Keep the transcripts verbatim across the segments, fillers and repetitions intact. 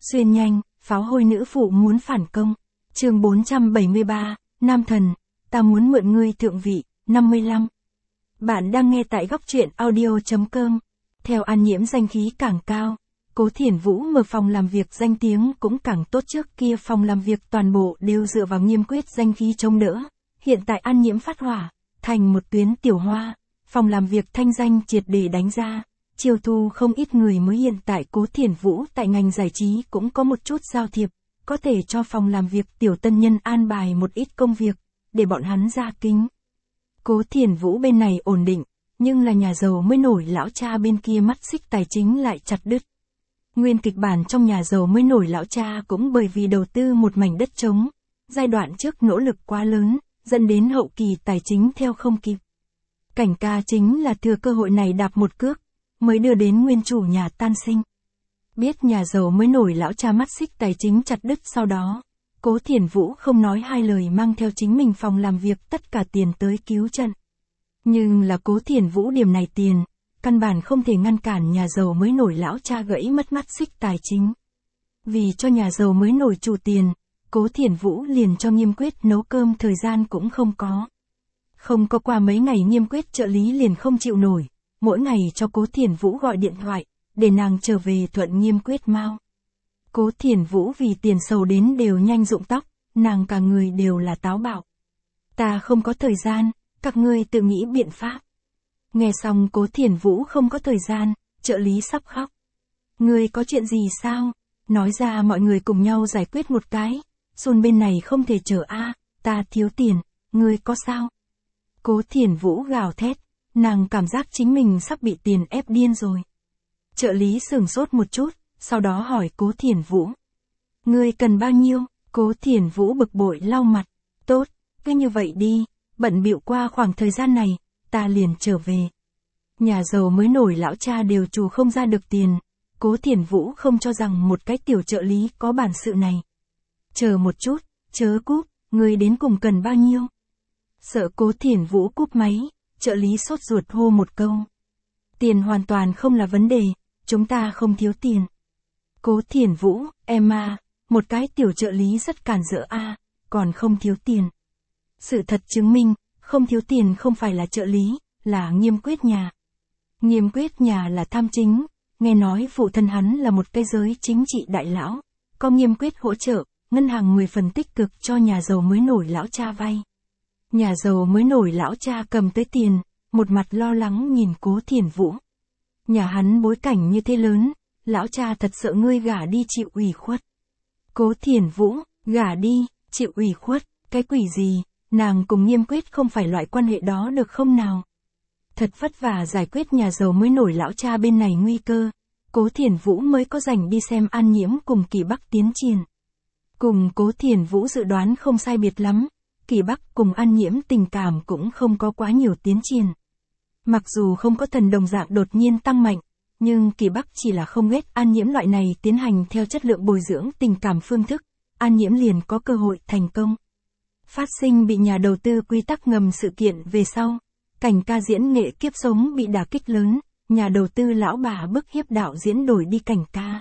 Xuyên nhanh, pháo hôi nữ phụ muốn phản công. Chương bốn trăm bảy mươi ba, Nam thần, ta muốn mượn ngươi thượng vị, năm mươi lăm. Bạn đang nghe tại góc truyện audio chấm com. Theo An Nhiễm danh khí càng cao, Cố Thiển Vũ mở phòng làm việc danh tiếng cũng càng tốt. Trước kia phòng làm việc toàn bộ đều dựa vào Nghiêm Quyết danh khí chống đỡ. Hiện tại An Nhiễm phát hỏa, thành một tuyến tiểu hoa, phòng làm việc thanh danh triệt để đánh ra. Chiêu thu không ít người mới. Hiện tại Cố Thiển Vũ tại ngành giải trí cũng có một chút giao thiệp, có thể cho phòng làm việc tiểu tân nhân an bài một ít công việc, để bọn hắn ra kính. Cố Thiển Vũ bên này ổn định, nhưng là nhà giàu mới nổi lão cha bên kia mắt xích tài chính lại chặt đứt. Nguyên kịch bản trong nhà giàu mới nổi lão cha cũng bởi vì đầu tư một mảnh đất trống, giai đoạn trước nỗ lực quá lớn, dẫn đến hậu kỳ tài chính theo không kịp. Cảnh ca chính là thừa cơ hội này đạp một cước, mới đưa đến nguyên chủ nhà tan sinh. Biết nhà giàu mới nổi lão cha mắt xích tài chính chặt đứt, sau đó, Cố Thiển Vũ không nói hai lời mang theo chính mình phòng làm việc tất cả tiền tới cứu trận. Nhưng là Cố Thiển Vũ điểm này tiền, căn bản không thể ngăn cản nhà giàu mới nổi lão cha gãy mất mắt xích tài chính. Vì cho nhà giàu mới nổi chủ tiền, Cố Thiển Vũ liền cho Nghiêm Quyết nấu cơm, thời gian cũng không có. Không có qua mấy ngày Nghiêm Quyết trợ lý liền không chịu nổi, mỗi ngày cho Cố Thiển Vũ gọi điện thoại, để nàng trở về thuận Nghiêm Quyết mau. Cố Thiển Vũ vì tiền sầu đến đều nhanh rụng tóc, nàng cả người đều là táo bạo. Ta không có thời gian, các ngươi tự nghĩ biện pháp. Nghe xong Cố Thiển Vũ không có thời gian, trợ lý sắp khóc. Ngươi có chuyện gì sao? Nói ra mọi người cùng nhau giải quyết một cái. Xuân bên này không thể chờ a, ta thiếu tiền, ngươi có sao? Cố Thiển Vũ gào thét, nàng cảm giác chính mình sắp bị tiền ép điên rồi. Trợ lý sửng sốt một chút, sau đó hỏi Cố Thiển Vũ. Ngươi cần bao nhiêu? Cố Thiển Vũ bực bội lau mặt. Tốt, cứ như vậy đi, bận bịu qua khoảng thời gian này, ta liền trở về. Nhà giàu mới nổi lão cha đều trù không ra được tiền, Cố Thiển Vũ không cho rằng một cái tiểu trợ lý có bản sự này. Chờ một chút, chớ cúp, ngươi đến cùng cần bao nhiêu? Sợ Cố Thiển Vũ cúp máy, trợ lý sốt ruột hô một câu. Tiền hoàn toàn không là vấn đề, chúng ta không thiếu tiền. Cố Thiển Vũ, em à, một cái tiểu trợ lý rất cản rỡ a, à, còn không thiếu tiền. Sự thật chứng minh, không thiếu tiền không phải là trợ lý, là Nghiêm Quyết nhà. Nghiêm Quyết nhà là tham chính, nghe nói phụ thân hắn là một cái giới chính trị đại lão, có Nghiêm Quyết hỗ trợ, ngân hàng mười phần tích cực cho nhà giàu mới nổi lão cha vay. Nhà giàu mới nổi lão cha cầm tới tiền, một mặt lo lắng nhìn Cố Thiển Vũ. Nhà hắn bối cảnh như thế lớn, lão cha thật sợ ngươi gả đi chịu ủy khuất. Cố Thiển Vũ, gả đi, chịu ủy khuất, cái quỷ gì, nàng cùng Nghiêm Quyết không phải loại quan hệ đó được không nào? Thật vất vả giải quyết nhà giàu mới nổi lão cha bên này nguy cơ, Cố Thiển Vũ mới có rảnh đi xem An Nhiễm cùng Kỳ Bắc tiến triển. Cùng Cố Thiển Vũ dự đoán không sai biệt lắm, Kỳ Bắc cùng An Nhiễm tình cảm cũng không có quá nhiều tiến triển. Mặc dù không có thần đồng dạng đột nhiên tăng mạnh, nhưng Kỳ Bắc chỉ là không ghét An Nhiễm loại này tiến hành theo chất lượng bồi dưỡng tình cảm phương thức, An Nhiễm liền có cơ hội thành công. Phát sinh bị nhà đầu tư quy tắc ngầm sự kiện về sau, cảnh ca diễn nghệ kiếp sống bị đả kích lớn, nhà đầu tư lão bà bức hiếp đạo diễn đổi đi cảnh ca.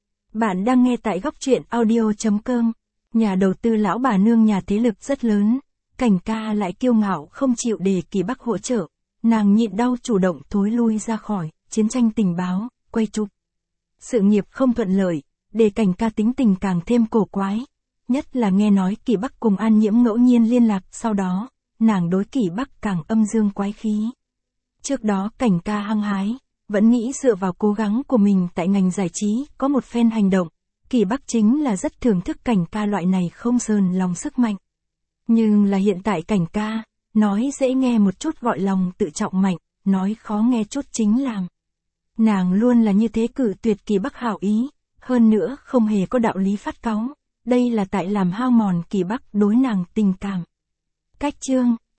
Bạn đang nghe tại góc truyện audio chấm com. Nhà đầu tư lão bà nương nhà thế lực rất lớn, cảnh ca lại kiêu ngạo không chịu để Kỳ Bắc hỗ trợ, nàng nhịn đau chủ động thối lui ra khỏi chiến tranh tình báo, quay chụp. Sự nghiệp không thuận lợi, để cảnh ca tính tình càng thêm cổ quái, nhất là nghe nói Kỳ Bắc cùng An Nhiễm ngẫu nhiên liên lạc, sau đó, nàng đối Kỳ Bắc càng âm dương quái khí. Trước đó cảnh ca hăng hái, vẫn nghĩ dựa vào cố gắng của mình tại ngành giải trí có một phen hành động. Kỳ Bắc chính là rất thưởng thức cảnh ca loại này không sờn lòng sức mạnh. Nhưng là hiện tại cảnh ca, nói dễ nghe một chút gọi lòng tự trọng mạnh, nói khó nghe chút chính làm. Nàng luôn là như thế cự tuyệt Kỳ Bắc hảo ý, hơn nữa không hề có đạo lý phát cáu, đây là tại làm hao mòn Kỳ Bắc đối nàng tình cảm. Cách chương,